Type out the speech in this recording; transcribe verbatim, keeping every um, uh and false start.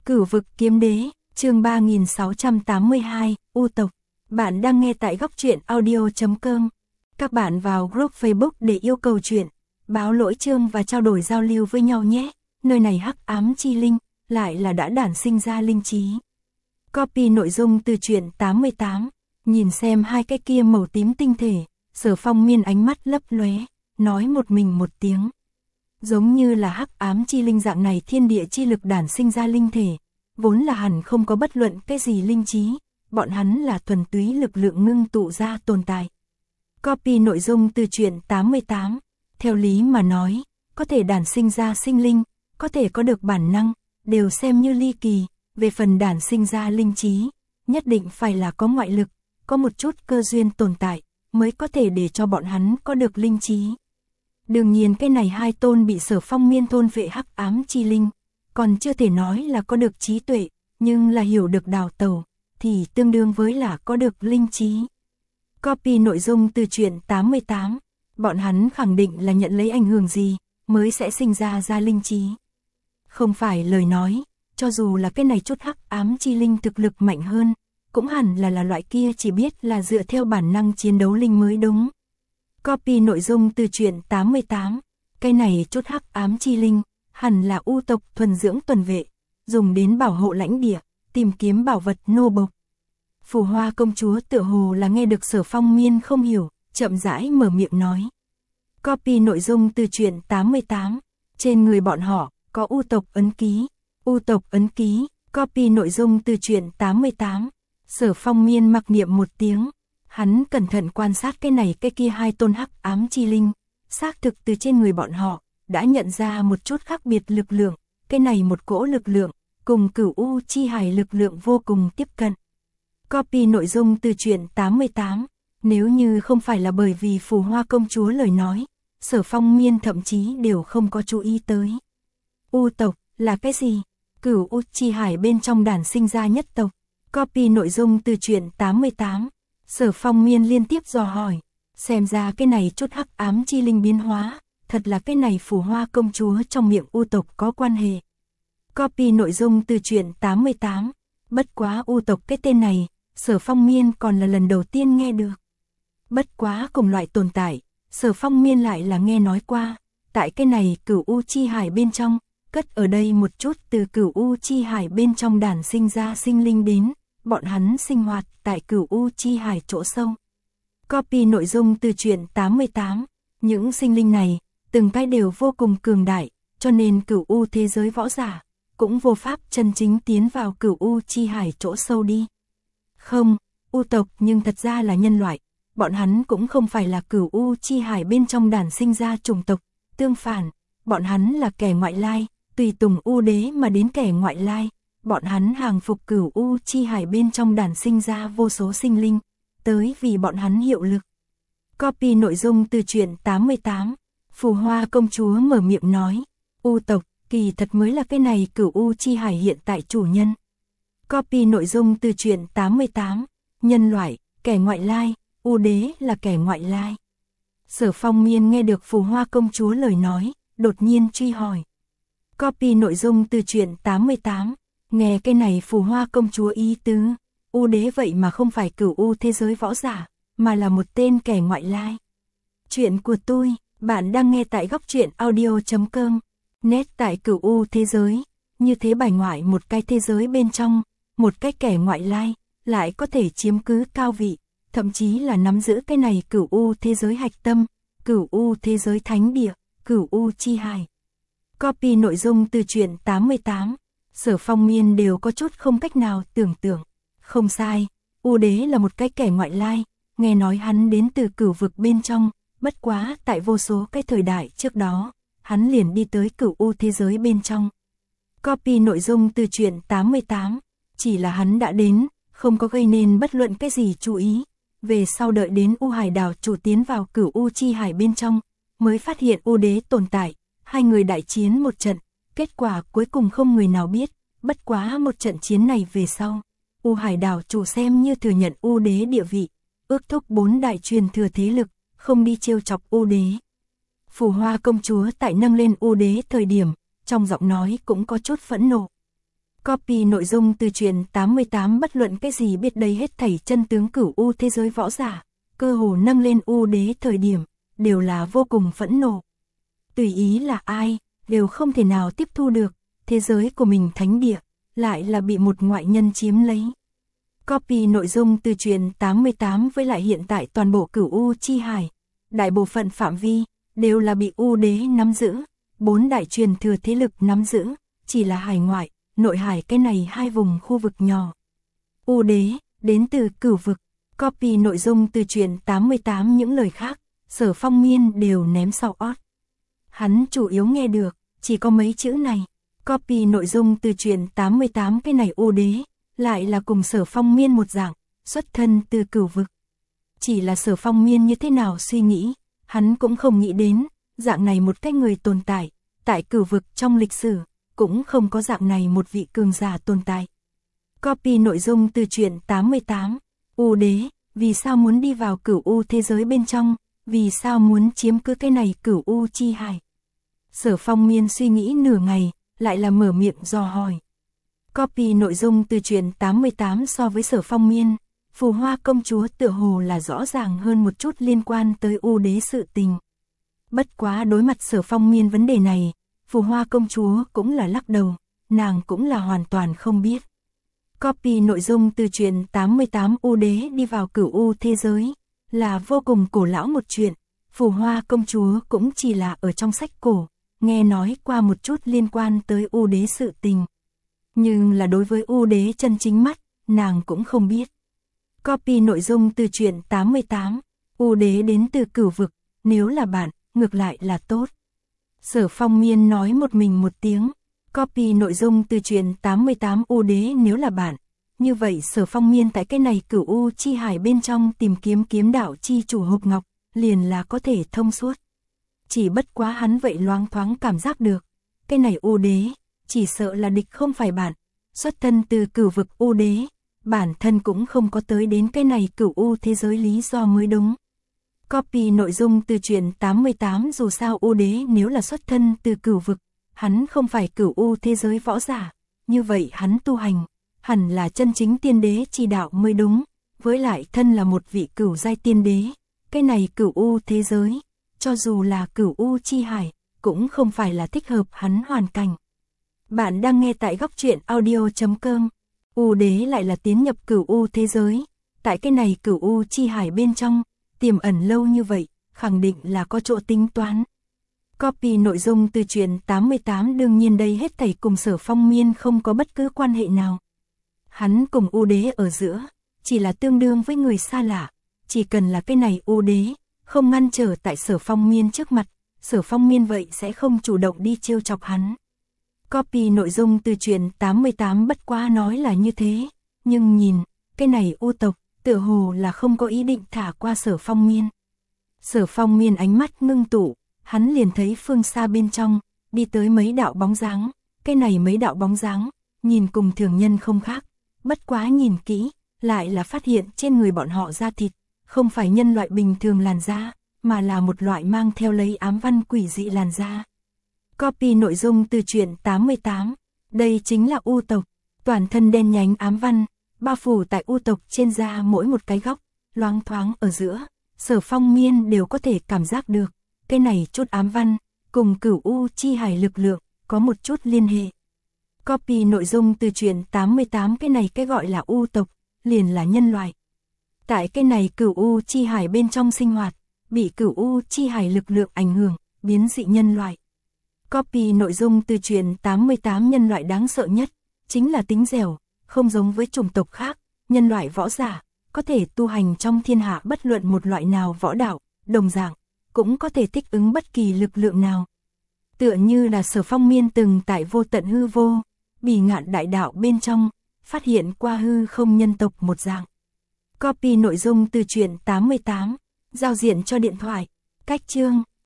Cửu vực kiếm đế, chương ba nghìn sáu trăm tám mươi hai, U tộc. Bạn đang nghe tại góc truyện audio chấm com. Các bạn vào group Facebook để yêu cầu chuyện, báo lỗi chương và trao đổi giao lưu với nhau nhé. Nơi này hắc ám chi linh, lại là đã đản sinh ra linh trí. Copy nội dung từ truyện tám mươi tám. Nhìn xem hai cái kia màu tím tinh thể, Sở Phong Miên ánh mắt lấp lóe, nói một mình một tiếng. Giống như là hắc ám chi linh dạng này thiên địa chi lực đản sinh ra linh thể, vốn là hẳn không có bất luận cái gì linh trí, bọn hắn là thuần túy lực lượng ngưng tụ ra tồn tại. Copy nội dung từ truyện tám mươi tám, theo lý mà nói, có thể đản sinh ra sinh linh, có thể có được bản năng, đều xem như ly kỳ, về phần đản sinh ra linh trí, nhất định phải là có ngoại lực, có một chút cơ duyên tồn tại, mới có thể để cho bọn hắn có được linh trí. Đương nhiên cái này hai tôn bị Sở Phong Miên thôn vệ hắc ám chi linh, còn chưa thể nói là có được trí tuệ, nhưng là hiểu được đào tẩu, thì tương đương với là có được linh trí. Copy nội dung từ truyện tám mươi tám, bọn hắn khẳng định là nhận lấy ảnh hưởng gì, mới sẽ sinh ra ra linh trí. Không phải lời nói, cho dù là cái này chút hắc ám chi linh thực lực mạnh hơn, cũng hẳn là là loại kia chỉ biết là dựa theo bản năng chiến đấu linh mới đúng. Copy nội dung từ truyện tám mươi tám, cái này chút hắc ám chi linh, hẳn là U tộc thuần dưỡng tuần vệ, dùng đến bảo hộ lãnh địa, tìm kiếm bảo vật nô bộc. Phù Hoa công chúa tựa hồ là nghe được Sở Phong Miên không hiểu, chậm rãi mở miệng nói. Copy nội dung từ truyện tám mươi tám, trên người bọn họ, có U tộc ấn ký, U tộc ấn ký, copy nội dung từ truyện tám mươi tám, Sở Phong Miên mặc niệm một tiếng. Hắn cẩn thận quan sát cái này cái kia hai tôn hắc ám chi linh, xác thực từ trên người bọn họ, đã nhận ra một chút khác biệt lực lượng, cái này một cỗ lực lượng, cùng Cửu U chi hải lực lượng vô cùng tiếp cận. Copy nội dung từ truyện tám mươi tám, nếu như không phải là bởi vì Phù Hoa công chúa lời nói, Sở Phong Miên thậm chí đều không có chú ý tới. U tộc, là cái gì? Cửu U chi hải bên trong đản sinh ra nhất tộc. Copy nội dung từ truyện tám mươi tám. Sở Phong Miên liên tiếp dò hỏi, xem ra cái này chút hắc ám chi linh biến hóa, thật là cái này Phù Hoa công chúa trong miệng U tộc có quan hệ. Copy nội dung từ truyện tám mươi tám, bất quá U tộc cái tên này, Sở Phong Miên còn là lần đầu tiên nghe được. Bất quá cùng loại tồn tại, Sở Phong Miên lại là nghe nói qua, tại cái này Cửu U chi hải bên trong, cất ở đây một chút từ Cửu U chi hải bên trong đản sinh ra sinh linh đến. Bọn hắn sinh hoạt tại Cửu U chi hải chỗ sâu. Copy nội dung từ truyện tám mươi tám, những sinh linh này, từng cái đều vô cùng cường đại, cho nên Cửu U thế giới võ giả, cũng vô pháp chân chính tiến vào Cửu U chi hải chỗ sâu đi. Không, U tộc nhưng thật ra là nhân loại, bọn hắn cũng không phải là Cửu U chi hải bên trong đản sinh ra chủng tộc, tương phản, bọn hắn là kẻ ngoại lai, tùy tùng U đế mà đến kẻ ngoại lai. Bọn hắn hàng phục Cửu U chi hải bên trong đản sinh ra vô số sinh linh, tới vì bọn hắn hiệu lực. Copy nội dung từ truyện tám mươi tám, Phù Hoa công chúa mở miệng nói, U tộc, kỳ thật mới là cái này Cửu U chi hải hiện tại chủ nhân. Copy nội dung từ truyện tám mươi tám, nhân loại, kẻ ngoại lai, U đế là kẻ ngoại lai. Sở Phong Miên nghe được Phù Hoa công chúa lời nói, đột nhiên truy hỏi. Copy nội dung từ truyện tám mươi tám, nghe cái này Phù Hoa công chúa ý tứ, U đế vậy mà không phải Cửu U thế giới võ giả, mà là một tên kẻ ngoại lai. Chuyện của tôi, bạn đang nghe tại góc truyện audio chấm com. Nét tại Cửu U thế giới, như thế bài ngoại một cái thế giới bên trong, một cái kẻ ngoại lai, lại có thể chiếm cứ cao vị, thậm chí là nắm giữ cái này Cửu U thế giới hạch tâm, Cửu U thế giới thánh địa, Cửu U chi hải. Copy nội dung từ truyện tám mươi tám. Sở Phong Miên đều có chút không cách nào tưởng tượng. Không sai, U đế là một cái kẻ ngoại lai, nghe nói hắn đến từ cửu vực bên trong, bất quá tại vô số cái thời đại trước đó, hắn liền đi tới Cửu U thế giới bên trong. Copy nội dung từ truyện tám mươi tám, chỉ là hắn đã đến, không có gây nên bất luận cái gì chú ý. Về sau đợi đến U hải đảo chủ tiến vào Cửu U chi hải bên trong, mới phát hiện U đế tồn tại, hai người đại chiến một trận. Kết quả cuối cùng không người nào biết, bất quá một trận chiến này về sau, U hải đảo chủ xem như thừa nhận U đế địa vị, ước thúc bốn đại truyền thừa thế lực, không đi trêu chọc U đế. Phù Hoa công chúa tại nâng lên U đế thời điểm, trong giọng nói cũng có chút phẫn nộ. Copy nội dung từ truyện tám mươi tám. Bất luận cái gì biết đây hết thảy chân tướng cửu u thế giới võ giả, cơ hồ nâng lên u đế thời điểm, đều là vô cùng phẫn nộ. Tùy ý là ai, đều không thể nào tiếp thu được, thế giới của mình thánh địa, lại là bị một ngoại nhân chiếm lấy. Copy nội dung từ truyện tám mươi tám. Với lại hiện tại toàn bộ cửu u chi hải, đại bộ phận phạm vi, đều là bị u đế nắm giữ, bốn đại truyền thừa thế lực nắm giữ, chỉ là hải ngoại, nội hải cái này hai vùng khu vực nhỏ. U đế, đến từ cửu vực. Copy nội dung từ truyện tám mươi tám. Những lời khác, Sở Phong Miên đều ném sau ót. Hắn chủ yếu nghe được, chỉ có mấy chữ này. Copy nội dung từ truyện tám mươi tám. Cái này u đế, lại là cùng Sở Phong Miên một dạng, xuất thân từ cửu vực. Chỉ là Sở Phong Miên như thế nào suy nghĩ, hắn cũng không nghĩ đến, dạng này một cái người tồn tại, tại cửu vực trong lịch sử, cũng không có dạng này một vị cường giả tồn tại. Copy nội dung từ truyện tám mươi tám. U đế, vì sao muốn đi vào cửu u thế giới bên trong, vì sao muốn chiếm cứ cái này cửu u chi hải? Sở Phong Miên suy nghĩ nửa ngày, lại là mở miệng dò hỏi. Copy nội dung từ truyện tám mươi tám. So với Sở Phong Miên, Phù Hoa công chúa tựa hồ là rõ ràng hơn một chút liên quan tới u đế sự tình. Bất quá đối mặt Sở Phong Miên vấn đề này, Phù Hoa công chúa cũng là lắc đầu, nàng cũng là hoàn toàn không biết. Copy nội dung từ truyện tám mươi tám. U đế đi vào cửu u thế giới, là vô cùng cổ lão một chuyện, Phù Hoa công chúa cũng chỉ là ở trong sách cổ, nghe nói qua một chút liên quan tới u đế sự tình. Nhưng là đối với u đế chân chính mắt, nàng cũng không biết. Copy nội dung từ truyện tám mươi tám. U đế đến từ cửu vực, nếu là bạn, ngược lại là tốt. Sở Phong Miên nói một mình một tiếng. Copy nội dung từ truyện tám mươi tám. U đế nếu là bạn, như vậy Sở Phong Miên tại cái này cửu u chi hải bên trong tìm kiếm kiếm đạo chi chủ hộp ngọc, liền là có thể thông suốt. Chỉ bất quá hắn vậy loáng thoáng cảm giác được, cái này u đế, chỉ sợ là địch không phải bạn, xuất thân từ cửu vực u đế, bản thân cũng không có tới đến cái này cửu u thế giới lý do mới đúng. Copy nội dung từ truyện tám mươi tám. Dù sao u đế nếu là xuất thân từ cửu vực, hắn không phải cửu u thế giới võ giả, như vậy hắn tu hành, hẳn là chân chính tiên đế chi đạo mới đúng, với lại thân là một vị cửu giai tiên đế, cái này cửu u thế giới, cho dù là cửu u chi hải, cũng không phải là thích hợp hắn hoàn cảnh. Bạn đang nghe tại góc truyện audio chấm com. U đế lại là tiến nhập cửu u thế giới, tại cái này cửu u chi hải bên trong, tiềm ẩn lâu như vậy, khẳng định là có chỗ tính toán. Copy nội dung từ truyện tám mươi tám. Đương nhiên đây hết thảy cùng Sở Phong Miên không có bất cứ quan hệ nào. Hắn cùng u đế ở giữa, chỉ là tương đương với người xa lạ, chỉ cần là cái này u đế, không ngăn trở tại Sở Phong Miên trước mặt, Sở Phong Miên vậy sẽ không chủ động đi trêu chọc hắn. Copy nội dung từ truyện tám mươi tám. Bất quá nói là như thế, nhưng nhìn, cái này u tộc, tựa hồ là không có ý định thả qua Sở Phong Miên. Sở Phong Miên ánh mắt ngưng tụ, hắn liền thấy phương xa bên trong, đi tới mấy đạo bóng dáng, cái này mấy đạo bóng dáng, nhìn cùng thường nhân không khác, bất quá nhìn kỹ, lại là phát hiện trên người bọn họ da thịt, không phải nhân loại bình thường làn da, mà là một loại mang theo lấy ám văn quỷ dị làn da. Copy nội dung từ truyện tám mươi tám. Đây chính là u tộc, toàn thân đen nhánh ám văn, bao phủ tại u tộc trên da mỗi một cái góc, loáng thoáng ở giữa, Sở Phong Miên đều có thể cảm giác được, cái này chút ám văn, cùng cửu u chi hải lực lượng, có một chút liên hệ. Copy nội dung từ truyện tám mươi tám. Cái này cái gọi là u tộc, liền là nhân loại. Tại cái này cửu u chi hải bên trong sinh hoạt, bị cửu u chi hải lực lượng ảnh hưởng, biến dị nhân loại. Copy nội dung từ truyện tám mươi tám. Nhân loại đáng sợ nhất, chính là tính dẻo, không giống với chủng tộc khác, nhân loại võ giả, có thể tu hành trong thiên hạ bất luận một loại nào võ đạo, đồng dạng, cũng có thể thích ứng bất kỳ lực lượng nào. Tựa như là Sở Phong Miên từng tại vô tận hư vô, bỉ ngạn đại đạo bên trong, phát hiện qua hư không nhân tộc một dạng. Copy nội dung từ truyện tám mươi tám. Giao diện cho điện thoại, cách chương.